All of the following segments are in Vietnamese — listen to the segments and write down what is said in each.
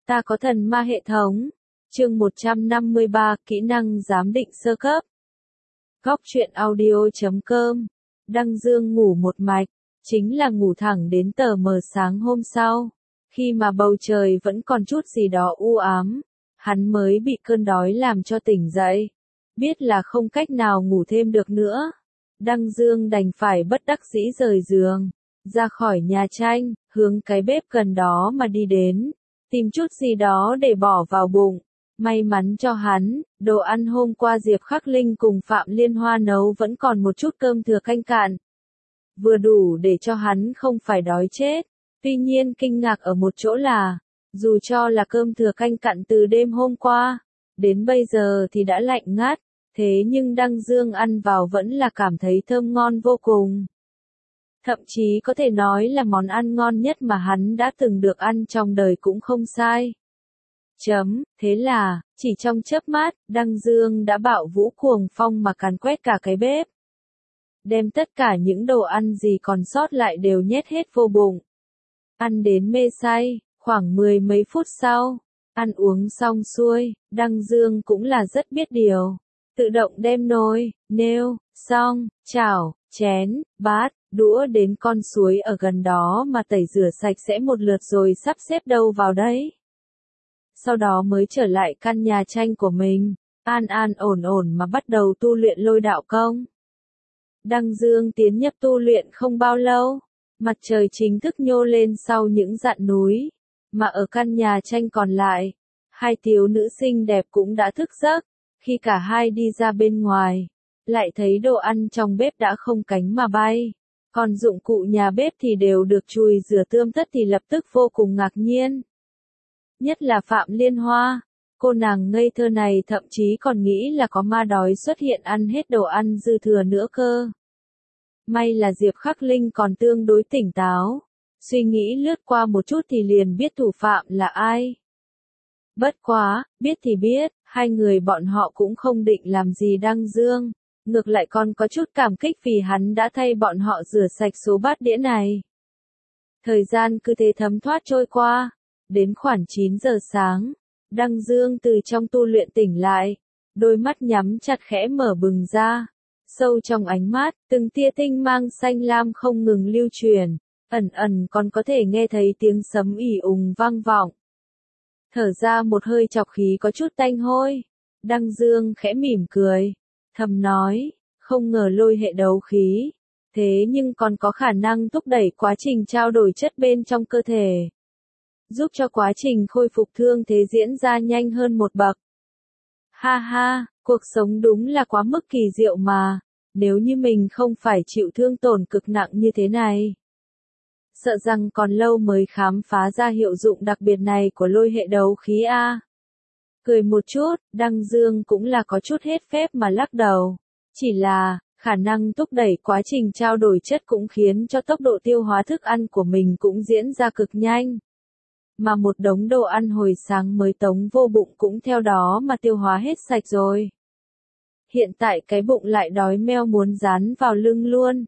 Ta có thần ma hệ thống. Chương 153, kỹ năng giám định sơ cấp. Góc truyện audio.com. Đăng Dương ngủ một mạch, chính là ngủ thẳng đến tờ mờ sáng hôm sau. Khi mà bầu trời vẫn còn chút gì đó u ám, hắn mới bị cơn đói làm cho tỉnh dậy. Biết là không cách nào ngủ thêm được nữa, Đăng Dương đành phải bất đắc dĩ rời giường, ra khỏi nhà tranh, hướng cái bếp gần đó mà đi đến, tìm chút gì đó để bỏ vào bụng. May mắn cho hắn, đồ ăn hôm qua Diệp Khắc Linh cùng Phạm Liên Hoa nấu vẫn còn một chút cơm thừa canh cạn. Vừa đủ để cho hắn không phải đói chết. Tuy nhiên kinh ngạc ở một chỗ là, dù cho là cơm thừa canh cặn từ đêm hôm qua, đến bây giờ thì đã lạnh ngắt, thế nhưng Đăng Dương ăn vào vẫn là cảm thấy thơm ngon vô cùng. Thậm chí có thể nói là món ăn ngon nhất mà hắn đã từng được ăn trong đời cũng không sai. Thế là, chỉ trong chớp mắt, Đăng Dương đã bạo vũ cuồng phong mà càn quét cả cái bếp. Đem tất cả những đồ ăn gì còn sót lại đều nhét hết vô bụng. Ăn đến mê say, khoảng 10 mấy phút sau, ăn uống xong xuôi, Đăng Dương cũng là rất biết điều. Tự động đem nồi, nêu, xong, chảo, chén, bát, đũa đến con suối ở gần đó mà tẩy rửa sạch sẽ một lượt rồi sắp xếp đâu vào đấy. Sau đó mới trở lại căn nhà tranh của mình, an an ổn ổn mà bắt đầu tu luyện lôi đạo công. Đăng Dương tiến nhập tu luyện không bao lâu, mặt trời chính thức nhô lên sau những dặn núi, mà ở căn nhà tranh còn lại, hai thiếu nữ xinh đẹp cũng đã thức giấc. Khi cả hai đi ra bên ngoài, lại thấy đồ ăn trong bếp đã không cánh mà bay, còn dụng cụ nhà bếp thì đều được chùi rửa tươm tất thì lập tức vô cùng ngạc nhiên. Nhất là Phạm Liên Hoa, cô nàng ngây thơ này thậm chí còn nghĩ là có ma đói xuất hiện ăn hết đồ ăn dư thừa nữa cơ. May là Diệp Khắc Linh còn tương đối tỉnh táo, suy nghĩ lướt qua một chút thì liền biết thủ phạm là ai. Bất quá, biết thì biết, hai người bọn họ cũng không định làm gì Đăng Dương, ngược lại còn có chút cảm kích vì hắn đã thay bọn họ rửa sạch số bát đĩa này. Thời gian cứ thế thấm thoát trôi qua, đến khoảng 9 giờ sáng, Đăng Dương từ trong tu luyện tỉnh lại, đôi mắt nhắm chặt khẽ mở bừng ra, sâu trong ánh mắt, từng tia tinh mang xanh lam không ngừng lưu truyền, ẩn ẩn còn có thể nghe thấy tiếng sấm ỉ ùng vang vọng. Thở ra một hơi chọc khí có chút tanh hôi, Đăng Dương khẽ mỉm cười, thầm nói, không ngờ lôi hệ đấu khí, thế nhưng còn có khả năng thúc đẩy quá trình trao đổi chất bên trong cơ thể, giúp cho quá trình khôi phục thương thế diễn ra nhanh hơn một bậc. Ha ha, cuộc sống đúng là quá mức kỳ diệu mà, nếu như mình không phải chịu thương tổn cực nặng như thế này, sợ rằng còn lâu mới khám phá ra hiệu dụng đặc biệt này của lôi hệ đấu khí a. Cười một chút, Đăng Dương cũng là có chút hết phép mà lắc đầu. Chỉ là, khả năng thúc đẩy quá trình trao đổi chất cũng khiến cho tốc độ tiêu hóa thức ăn của mình cũng diễn ra cực nhanh. Mà một đống đồ ăn hồi sáng mới tống vô bụng cũng theo đó mà tiêu hóa hết sạch rồi. Hiện tại cái bụng lại đói meo muốn dán vào lưng luôn.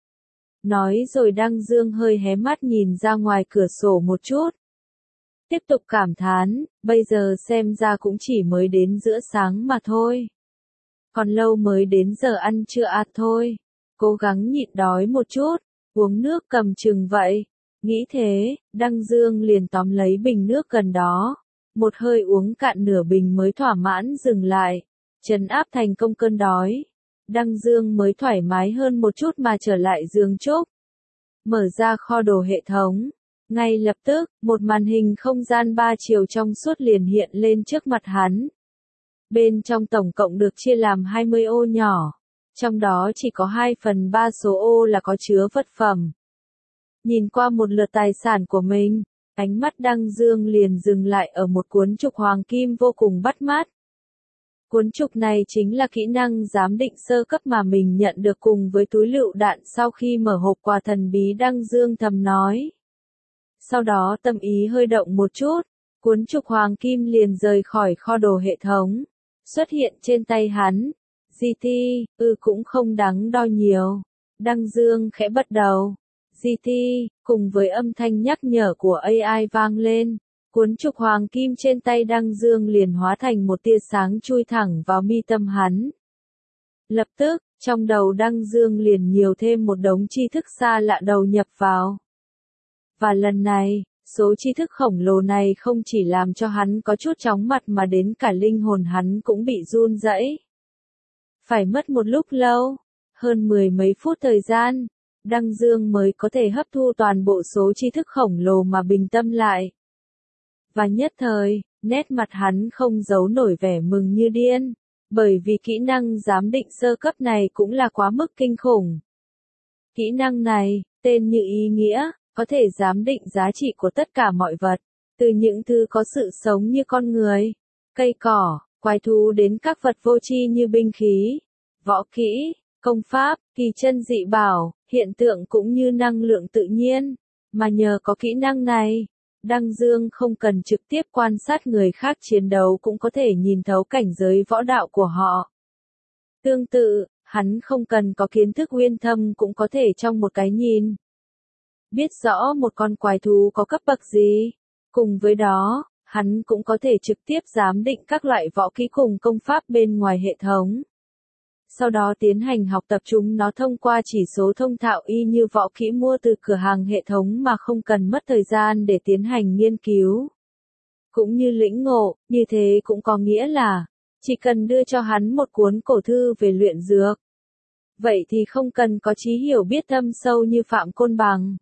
Nói rồi Đăng Dương hơi hé mắt nhìn ra ngoài cửa sổ một chút. Tiếp tục cảm thán, bây giờ xem ra cũng chỉ mới đến giữa sáng mà thôi. Còn lâu mới đến giờ ăn trưa thôi. Cố gắng nhịn đói một chút, uống nước cầm chừng vậy. Nghĩ thế, Đăng Dương liền tóm lấy bình nước gần đó. Một hơi uống cạn nửa bình mới thỏa mãn dừng lại. Trấn áp thành công cơn đói. Đăng Dương mới thoải mái hơn một chút mà trở lại giường trúc. Mở ra kho đồ hệ thống. Ngay lập tức, một màn hình không gian 3 chiều trong suốt liền hiện lên trước mặt hắn. Bên trong tổng cộng được chia làm 20 ô nhỏ. Trong đó chỉ có 2/3 số ô là có chứa vật phẩm. Nhìn qua một lượt tài sản của mình, ánh mắt Đăng Dương liền dừng lại ở một cuốn trục hoàng kim vô cùng bắt mắt. Cuốn trục này chính là kỹ năng giám định sơ cấp mà mình nhận được cùng với túi lựu đạn sau khi mở hộp quà thần bí. Đăng Dương thầm nói. Sau đó tâm ý hơi động một chút, cuốn trục hoàng kim liền rời khỏi kho đồ hệ thống, xuất hiện trên tay hắn. GT, cũng không đáng đo nhiều. Đăng Dương khẽ bắt đầu. GT, cùng với âm thanh nhắc nhở của AI vang lên, Cuốn trục hoàng kim trên tay Đăng Dương liền hóa thành một tia sáng chui thẳng vào mi tâm hắn. Lập tức, trong đầu Đăng Dương liền nhiều thêm một đống tri thức xa lạ đầu nhập vào. Và lần này, số tri thức khổng lồ này không chỉ làm cho hắn có chút chóng mặt mà đến cả linh hồn hắn cũng bị run rẩy. Phải mất một lúc lâu, hơn 10 mấy phút thời gian, Đăng Dương mới có thể hấp thu toàn bộ số tri thức khổng lồ mà bình tâm lại. Và nhất thời, nét mặt hắn không giấu nổi vẻ mừng như điên, bởi vì kỹ năng giám định sơ cấp này cũng là quá mức kinh khủng. Kỹ năng này, tên như ý nghĩa, có thể giám định giá trị của tất cả mọi vật, từ những thứ có sự sống như con người, cây cỏ, quái thú đến các vật vô tri như binh khí, võ kỹ, công pháp, kỳ chân dị bảo, hiện tượng cũng như năng lượng tự nhiên. Mà nhờ có kỹ năng này, Đăng Dương không cần trực tiếp quan sát người khác chiến đấu cũng có thể nhìn thấu cảnh giới võ đạo của họ. Tương tự, hắn không cần có kiến thức uyên thâm cũng có thể trong một cái nhìn biết rõ một con quái thú có cấp bậc gì. Cùng với đó, hắn cũng có thể trực tiếp giám định các loại võ kỹ cùng công pháp bên ngoài hệ thống. Sau đó tiến hành học tập chúng nó thông qua chỉ số thông thạo y như võ kỹ mua từ cửa hàng hệ thống mà không cần mất thời gian để tiến hành nghiên cứu. Cũng như lĩnh ngộ, như thế cũng có nghĩa là, chỉ cần đưa cho hắn một cuốn cổ thư về luyện dược. Vậy thì không cần có trí hiểu biết thâm sâu như Phạm Côn Bằng.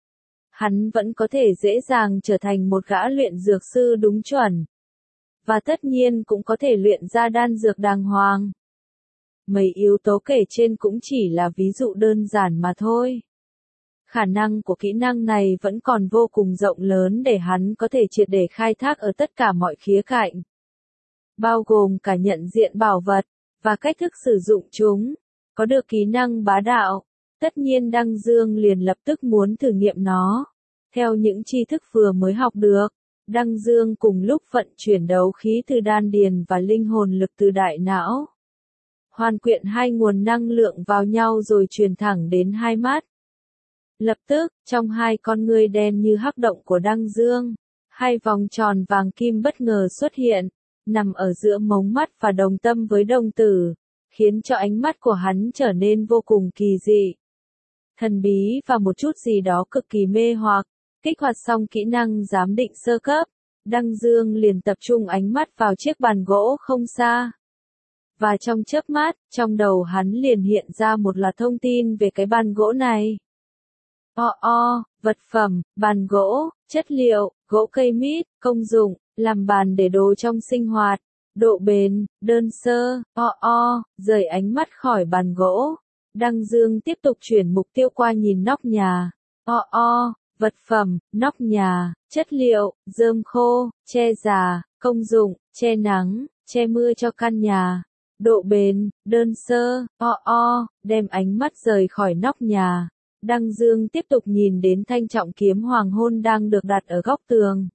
Hắn vẫn có thể dễ dàng trở thành một gã luyện dược sư đúng chuẩn. Và tất nhiên cũng có thể luyện ra đan dược đàng hoàng. Mấy yếu tố kể trên cũng chỉ là ví dụ đơn giản mà thôi. Khả năng của kỹ năng này vẫn còn vô cùng rộng lớn để hắn có thể triệt để khai thác ở tất cả mọi khía cạnh. Bao gồm cả nhận diện bảo vật, và cách thức sử dụng chúng. Có được kỹ năng bá đạo, tất nhiên Đăng Dương liền lập tức muốn thử nghiệm nó. Theo những tri thức vừa mới học được, Đăng Dương cùng lúc vận chuyển đấu khí từ đan điền và linh hồn lực từ đại não. Hoàn quyện hai nguồn năng lượng vào nhau rồi truyền thẳng đến hai mắt. Lập tức, trong hai con ngươi đen như hắc động của Đăng Dương, hai vòng tròn vàng kim bất ngờ xuất hiện, nằm ở giữa mống mắt và đồng tâm với đồng tử, khiến cho ánh mắt của hắn trở nên vô cùng kỳ dị, thần bí và một chút gì đó cực kỳ mê hoặc. Kích hoạt xong kỹ năng giám định sơ cấp, Đăng Dương liền tập trung ánh mắt vào chiếc bàn gỗ không xa. Và trong chớp mắt, trong đầu hắn liền hiện ra một loạt thông tin về cái bàn gỗ này. Vật phẩm, bàn gỗ, chất liệu, gỗ cây mít, công dụng, làm bàn để đồ trong sinh hoạt, độ bền, đơn sơ, rời ánh mắt khỏi bàn gỗ. Đăng Dương tiếp tục chuyển mục tiêu qua nhìn nóc nhà. Vật phẩm, nóc nhà, chất liệu, rơm khô, che già, công dụng, che nắng, che mưa cho căn nhà. Độ bền, đơn sơ, đem ánh mắt rời khỏi nóc nhà. Đăng Dương tiếp tục nhìn đến thanh trọng kiếm hoàng hôn đang được đặt ở góc tường.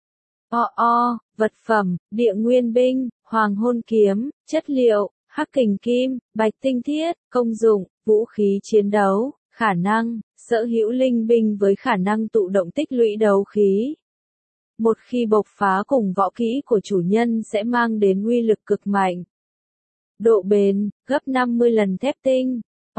Vật phẩm, địa nguyên binh, hoàng hôn kiếm, chất liệu, hắc kình kim, bạch tinh thiết, công dụng, vũ khí chiến đấu, khả năng, sở hữu linh binh với khả năng tụ động tích lũy đấu khí. Một khi bộc phá cùng võ kỹ của chủ nhân sẽ mang đến uy lực cực mạnh. Độ bền, gấp 50 lần thép tinh.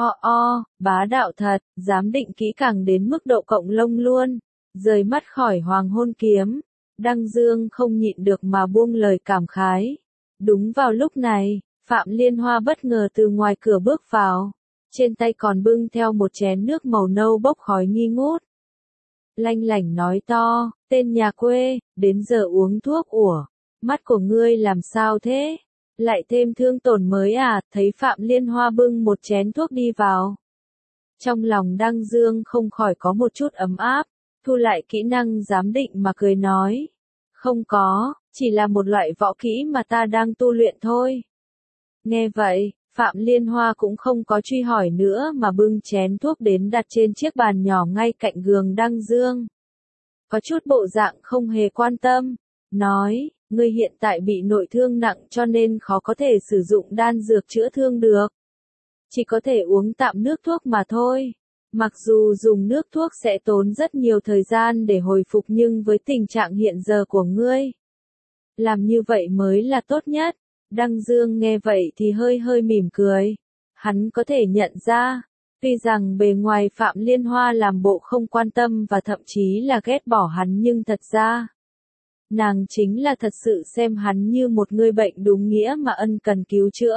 Bá đạo thật, giám định kỹ càng đến mức độ cộng lông luôn. Rời mắt khỏi hoàng hôn kiếm, Đăng Dương không nhịn được mà buông lời cảm khái. Đúng vào lúc này, Phạm Liên Hoa bất ngờ từ ngoài cửa bước vào. Trên tay còn bưng theo một chén nước màu nâu bốc khói nghi ngút. Lanh lảnh nói to, tên nhà quê, đến giờ uống thuốc ủa, mắt của ngươi làm sao thế? Lại thêm thương tổn mới à? Thấy Phạm Liên Hoa bưng một chén thuốc đi vào. Trong lòng Đăng Dương không khỏi có một chút ấm áp, thu lại kỹ năng giám định mà cười nói. Không có, chỉ là một loại võ kỹ mà ta đang tu luyện thôi. Nghe vậy, Phạm Liên Hoa cũng không có truy hỏi nữa mà bưng chén thuốc đến đặt trên chiếc bàn nhỏ ngay cạnh giường Đăng Dương. Có chút bộ dạng không hề quan tâm, nói, ngươi hiện tại bị nội thương nặng cho nên khó có thể sử dụng đan dược chữa thương được. Chỉ có thể uống tạm nước thuốc mà thôi. Mặc dù dùng nước thuốc sẽ tốn rất nhiều thời gian để hồi phục nhưng với tình trạng hiện giờ của ngươi, làm như vậy mới là tốt nhất. Đăng Dương nghe vậy thì hơi hơi mỉm cười. Hắn có thể nhận ra, tuy rằng bề ngoài Phạm Liên Hoa làm bộ không quan tâm và thậm chí là ghét bỏ hắn nhưng thật ra, nàng chính là thật sự xem hắn như một người bệnh đúng nghĩa mà ân cần cứu chữa.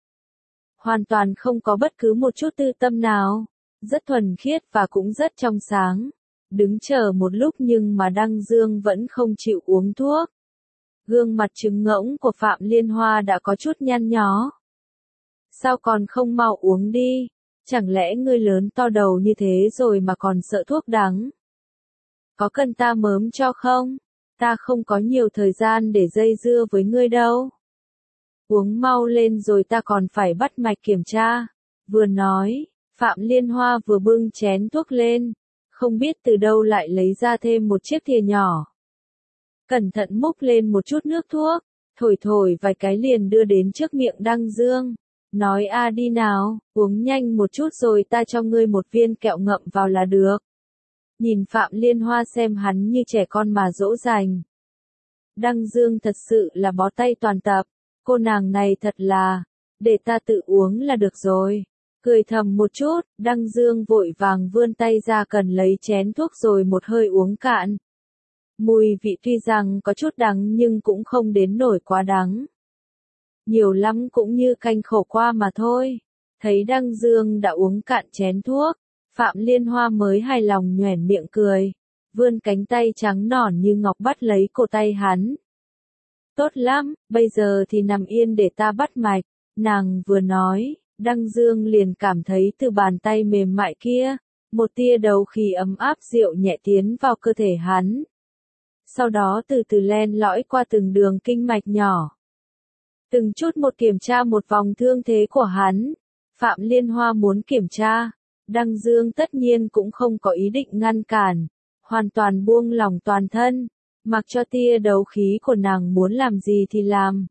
Hoàn toàn không có bất cứ một chút tư tâm nào, rất thuần khiết và cũng rất trong sáng. Đứng chờ một lúc nhưng mà Đăng Dương vẫn không chịu uống thuốc. Gương mặt trứng ngỗng của Phạm Liên Hoa đã có chút nhăn nhó. Sao còn không mau uống đi? Chẳng lẽ ngươi lớn to đầu như thế rồi mà còn sợ thuốc đắng? Có cần ta mớm cho không? Ta không có nhiều thời gian để dây dưa với ngươi đâu. Uống mau lên rồi ta còn phải bắt mạch kiểm tra. Vừa nói, Phạm Liên Hoa vừa bưng chén thuốc lên, không biết từ đâu lại lấy ra thêm một chiếc thìa nhỏ. Cẩn thận múc lên một chút nước thuốc, thổi thổi vài cái liền đưa đến trước miệng Đăng Dương. Nói đi nào, uống nhanh một chút rồi ta cho ngươi một viên kẹo ngậm vào là được. Nhìn Phạm Liên Hoa xem hắn như trẻ con mà dỗ dành. Đăng Dương thật sự là bó tay toàn tập, cô nàng này thật là, để ta tự uống là được rồi. Cười thầm một chút, Đăng Dương vội vàng vươn tay ra cần lấy chén thuốc rồi một hơi uống cạn. Mùi vị tuy rằng có chút đắng nhưng cũng không đến nổi quá đắng. Nhiều lắm cũng như canh khổ qua mà thôi. Thấy Đăng Dương đã uống cạn chén thuốc, Phạm Liên Hoa mới hài lòng nhoẻn miệng cười, vươn cánh tay trắng nõn như ngọc bắt lấy cổ tay hắn. Tốt lắm, bây giờ thì nằm yên để ta bắt mạch. Nàng vừa nói, Đăng Dương liền cảm thấy từ bàn tay mềm mại kia, một tia đầu khí ấm áp dịu nhẹ tiến vào cơ thể hắn. Sau đó từ từ len lỏi qua từng đường kinh mạch nhỏ. Từng chút một kiểm tra một vòng thương thế của hắn. Phạm Liên Hoa muốn kiểm tra, Đăng Dương tất nhiên cũng không có ý định ngăn cản, hoàn toàn buông lỏng toàn thân, mặc cho tia đấu khí của nàng muốn làm gì thì làm.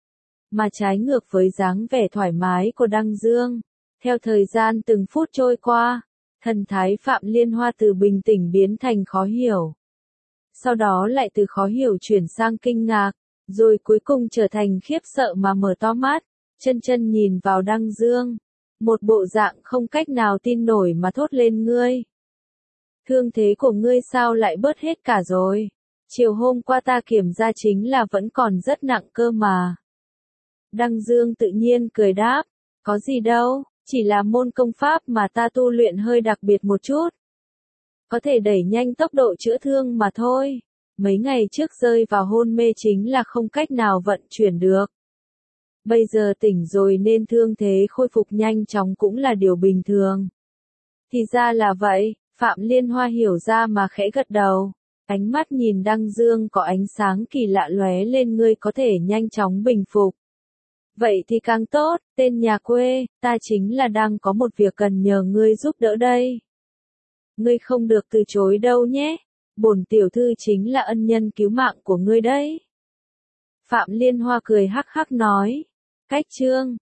Mà trái ngược với dáng vẻ thoải mái của Đăng Dương, theo thời gian từng phút trôi qua, thần thái Phạm Liên Hoa từ bình tĩnh biến thành khó hiểu. Sau đó lại từ khó hiểu chuyển sang kinh ngạc, rồi cuối cùng trở thành khiếp sợ mà mở to mắt, chân chân nhìn vào Đăng Dương. Một bộ dạng không cách nào tin nổi mà thốt lên ngươi. Thương thế của ngươi sao lại bớt hết cả rồi? Chiều hôm qua ta kiểm tra chính là vẫn còn rất nặng cơ mà. Đăng Dương tự nhiên cười đáp, có gì đâu, chỉ là môn công pháp mà ta tu luyện hơi đặc biệt một chút. Có thể đẩy nhanh tốc độ chữa thương mà thôi. Mấy ngày trước rơi vào hôn mê chính là không cách nào vận chuyển được. Bây giờ tỉnh rồi nên thương thế khôi phục nhanh chóng cũng là điều bình thường. Thì ra là vậy, Phạm Liên Hoa hiểu ra mà khẽ gật đầu. Ánh mắt nhìn Đăng Dương có ánh sáng kỳ lạ lóe lên, ngươi có thể nhanh chóng bình phục. Vậy thì càng tốt, tên nhà quê, ta chính là đang có một việc cần nhờ ngươi giúp đỡ đây. Ngươi không được từ chối đâu nhé, bổn tiểu thư chính là ân nhân cứu mạng của ngươi đấy. Phạm Liên Hoa cười hắc hắc nói. Cách chương